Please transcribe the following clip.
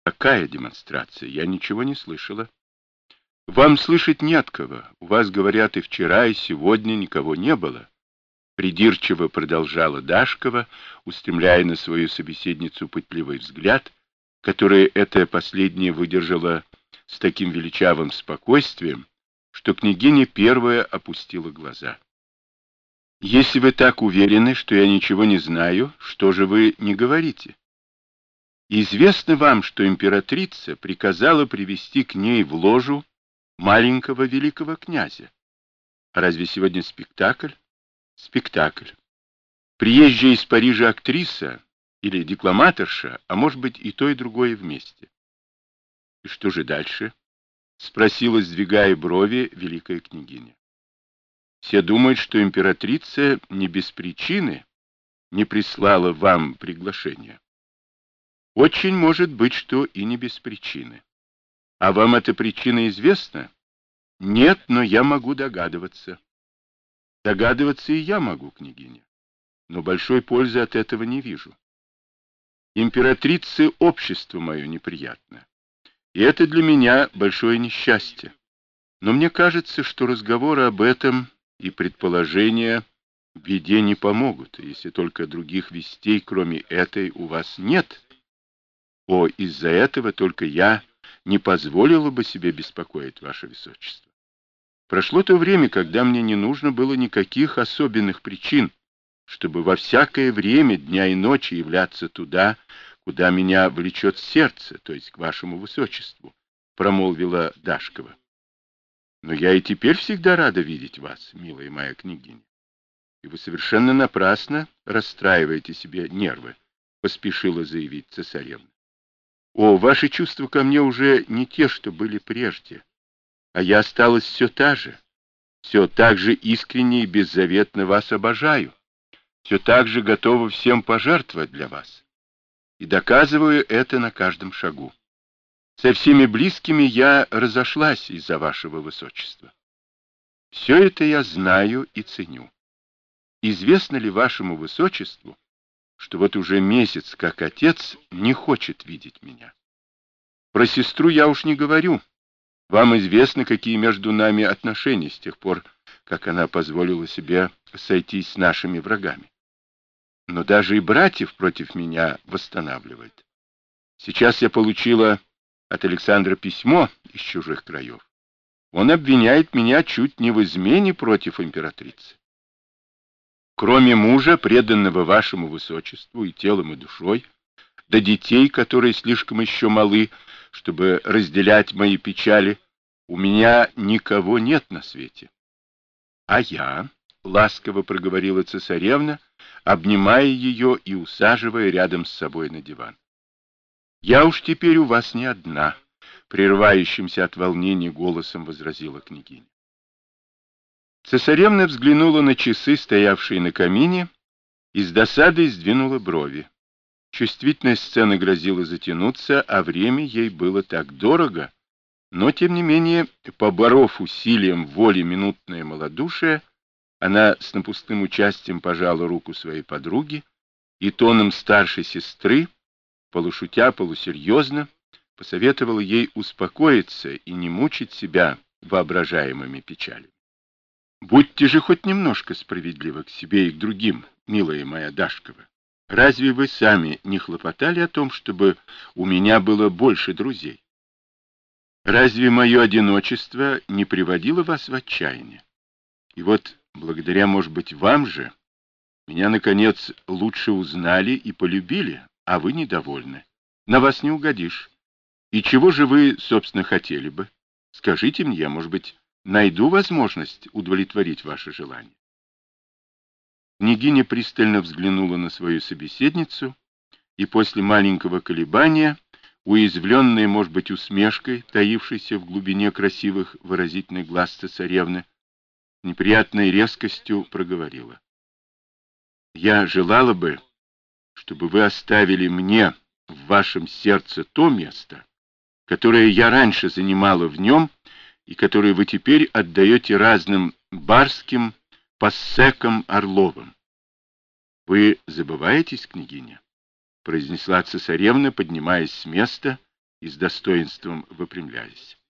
Какая демонстрация? Я ничего не слышала. Вам слышать не от кого. У вас, говорят, и вчера, и сегодня никого не было. Придирчиво продолжала Дашкова, устремляя на свою собеседницу пытливый взгляд, который эта последняя выдержала с таким величавым спокойствием, что княгиня первая опустила глаза. «Если вы так уверены, что я ничего не знаю, что же вы не говорите? Известно вам, что императрица приказала привести к ней в ложу маленького великого князя. Разве сегодня спектакль? Спектакль. Приезжая из Парижа актриса или декламаторша, а может быть и то, и другое вместе. И что же дальше? Спросила, сдвигая брови, великая княгиня. Все думают, что императрица не без причины не прислала вам приглашение. Очень может быть, что и не без причины. А вам эта причина известна? Нет, но я могу догадываться. Догадываться и я могу, княгиня. Но большой пользы от этого не вижу. Императрице общество мое неприятно. И это для меня большое несчастье. Но мне кажется, что разговоры об этом и предположения в беде не помогут, если только других вестей, кроме этой, у вас нет. Из-за этого только я не позволила бы себе беспокоить ваше высочество. Прошло то время, когда мне не нужно было никаких особенных причин, чтобы во всякое время дня и ночи являться туда, куда меня влечет сердце, то есть к вашему высочеству, промолвила Дашкова. Но я и теперь всегда рада видеть вас, милая моя княгиня. И вы совершенно напрасно расстраиваете себе нервы, поспешила заявить цесаревна. Ваши чувства ко мне уже не те, что были прежде, а я осталась все та же, все так же искренне и беззаветно вас обожаю, все так же готова всем пожертвовать для вас. И доказываю это на каждом шагу. Со всеми близкими я разошлась из-за вашего высочества. Все это я знаю и ценю. Известно ли вашему высочеству, что вот уже месяц, как отец, не хочет видеть меня? Про сестру я уж не говорю. Вам известно, какие между нами отношения с тех пор, как она позволила себе сойтись с нашими врагами. Но даже и братьев против меня восстанавливает. Сейчас я получила от Александра письмо из чужих краев. Он обвиняет меня чуть не в измене против императрицы. Кроме мужа, преданного вашему высочеству и телом, и душой, да детей, которые слишком еще малы, чтобы разделять мои печали, у меня никого нет на свете. А я, ласково проговорила цесаревна, обнимая ее и усаживая рядом с собой на диван. Я уж теперь у вас не одна, прерывающимся от волнения голосом возразила княгиня. Цесаревна взглянула на часы, стоявшие на камине, и с досадой сдвинула брови. Чувствительность сцены грозила затянуться, а время ей было так дорого, но, тем не менее, поборов усилием воли минутное малодушие, она с напускным участием пожала руку своей подруги и тоном старшей сестры, полушутя, полусерьезно, посоветовала ей успокоиться и не мучить себя воображаемыми печалями. Будьте же хоть немножко справедливы к себе и к другим, милая моя Дашкова. Разве вы сами не хлопотали о том, чтобы у меня было больше друзей? Разве мое одиночество не приводило вас в отчаяние? И вот, благодаря, может быть, вам же, меня, наконец, лучше узнали и полюбили, а вы недовольны. На вас не угодишь. И чего же вы, собственно, хотели бы? Скажите мне, я, может быть, найду возможность удовлетворить ваше желание. Княгиня пристально взглянула на свою собеседницу, и после маленького колебания, уязвленная, может быть, усмешкой, таившейся в глубине красивых выразительных глаз цесаревны, неприятной резкостью проговорила. Я желала бы, чтобы вы оставили мне в вашем сердце то место, которое я раньше занимала в нем, и которое вы теперь отдаете разным барским пассекам Орловым. Вы забываетесь, княгиня? Произнесла цесаревна, поднимаясь с места и с достоинством выпрямляясь.